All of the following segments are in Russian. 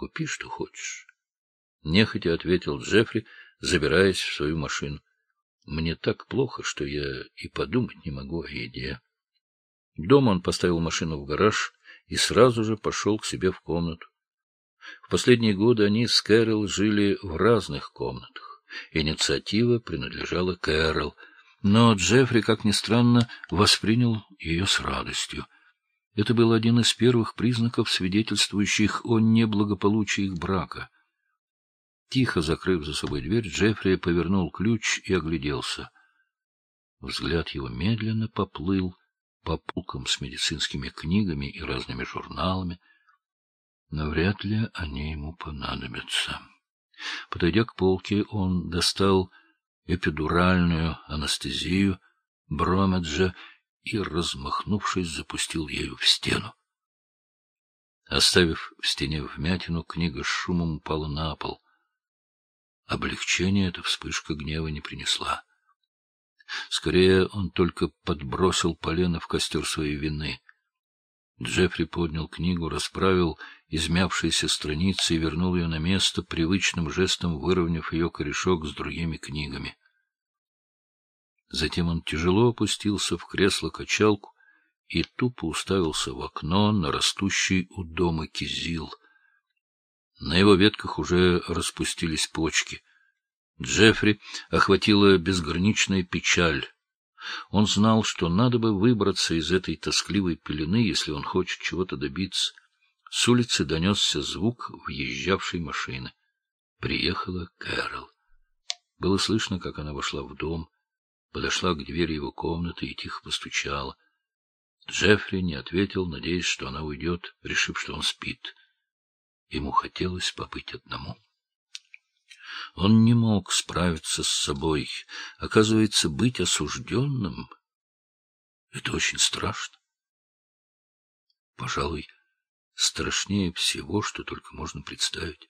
Купи, что хочешь. Нехотя ответил Джеффри, забираясь в свою машину. Мне так плохо, что я и подумать не могу о еде. Дома он поставил машину в гараж и сразу же пошел к себе в комнату. В последние годы они с Кэрол жили в разных комнатах. Инициатива принадлежала Кэрол, но Джеффри, как ни странно, воспринял ее с радостью. Это был один из первых признаков, свидетельствующих о неблагополучии их брака. Тихо закрыв за собой дверь, Джеффри повернул ключ и огляделся. Взгляд его медленно поплыл по полкам с медицинскими книгами и разными журналами, но вряд ли они ему понадобятся. Подойдя к полке, он достал эпидуральную анестезию Бромеджа и, размахнувшись, запустил ею в стену. Оставив в стене вмятину, книга с шумом упала на пол. Облегчения эта вспышка гнева не принесла. Скорее, он только подбросил полено в костер своей вины. Джеффри поднял книгу, расправил измявшиеся страницы и вернул ее на место, привычным жестом выровняв ее корешок с другими книгами. Затем он тяжело опустился в кресло-качалку и тупо уставился в окно на растущий у дома кизил. На его ветках уже распустились почки. Джеффри охватила безграничная печаль. Он знал, что надо бы выбраться из этой тоскливой пелены, если он хочет чего-то добиться. С улицы донесся звук въезжавшей машины. Приехала Кэрол. Было слышно, как она вошла в дом, подошла к двери его комнаты и тихо постучала. Джеффри не ответил, надеясь, что она уйдет, решив, что он спит. Ему хотелось побыть одному. Он не мог справиться с собой. Оказывается, быть осужденным — это очень страшно. Пожалуй, страшнее всего, что только можно представить.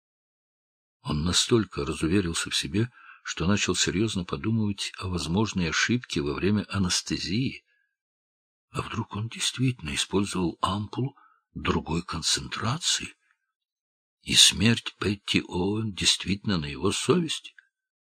Он настолько разуверился в себе, что начал серьезно подумывать о возможной ошибке во время анестезии. А вдруг он действительно использовал ампулу другой концентрации? И смерть Петти Оуэн действительно на его совести?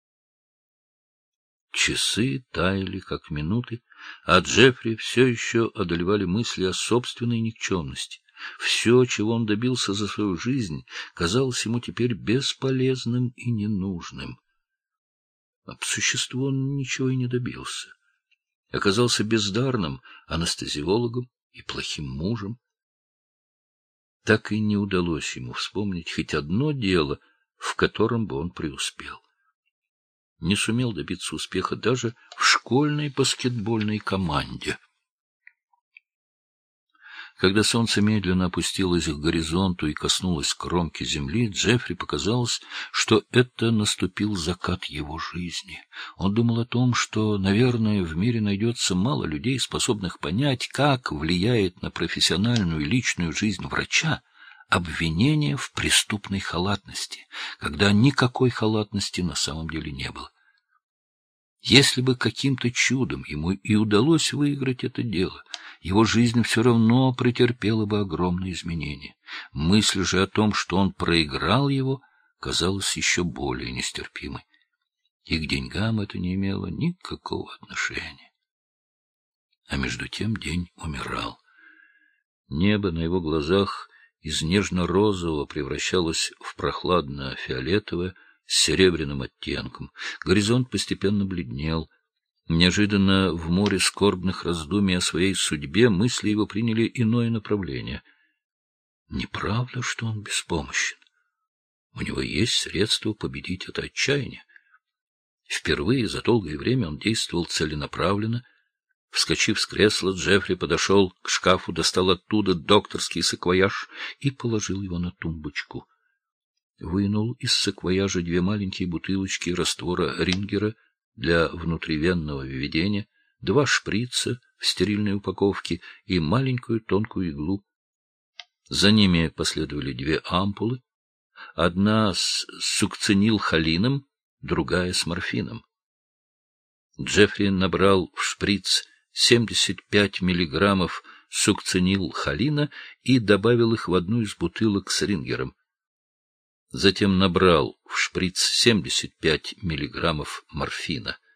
Часы таяли, как минуты, а Джеффри все еще одолевали мысли о собственной никчемности. Все, чего он добился за свою жизнь, казалось ему теперь бесполезным и ненужным. А по существу он ничего и не добился. Оказался бездарным анестезиологом и плохим мужем. Так и не удалось ему вспомнить хоть одно дело, в котором бы он преуспел. Не сумел добиться успеха даже в школьной баскетбольной команде. Когда солнце медленно опустилось к горизонту и коснулось кромки земли, Джеффри показалось, что это наступил закат его жизни. Он думал о том, что, наверное, в мире найдется мало людей, способных понять, как влияет на профессиональную и личную жизнь врача обвинение в преступной халатности, когда никакой халатности на самом деле не было. Если бы каким-то чудом ему и удалось выиграть это дело, его жизнь все равно претерпела бы огромные изменения. Мысль же о том, что он проиграл его, казалась еще более нестерпимой. И к деньгам это не имело никакого отношения. А между тем день умирал. Небо на его глазах из нежно-розового превращалось в прохладно-фиолетовое, с серебряным оттенком. Горизонт постепенно бледнел. Неожиданно в море скорбных раздумий о своей судьбе мысли его приняли иное направление. Неправда, что он беспомощен. У него есть средства победить это отчаяние. Впервые за долгое время он действовал целенаправленно. Вскочив с кресла, Джеффри подошел к шкафу, достал оттуда докторский саквояж и положил его на тумбочку. Вынул из саквояжа 2 маленькие бутылочки раствора Рингера для внутривенного введения, 2 шприца в стерильной упаковке и маленькую тонкую иглу. За ними последовали 2 ампулы, одна с сукцинилхолином, другая с морфином. Джеффри набрал в шприц 75 миллиграммов сукцинилхолина и добавил их в одну из бутылок с Рингером. Затем набрал в шприц 75 миллиграммов морфина.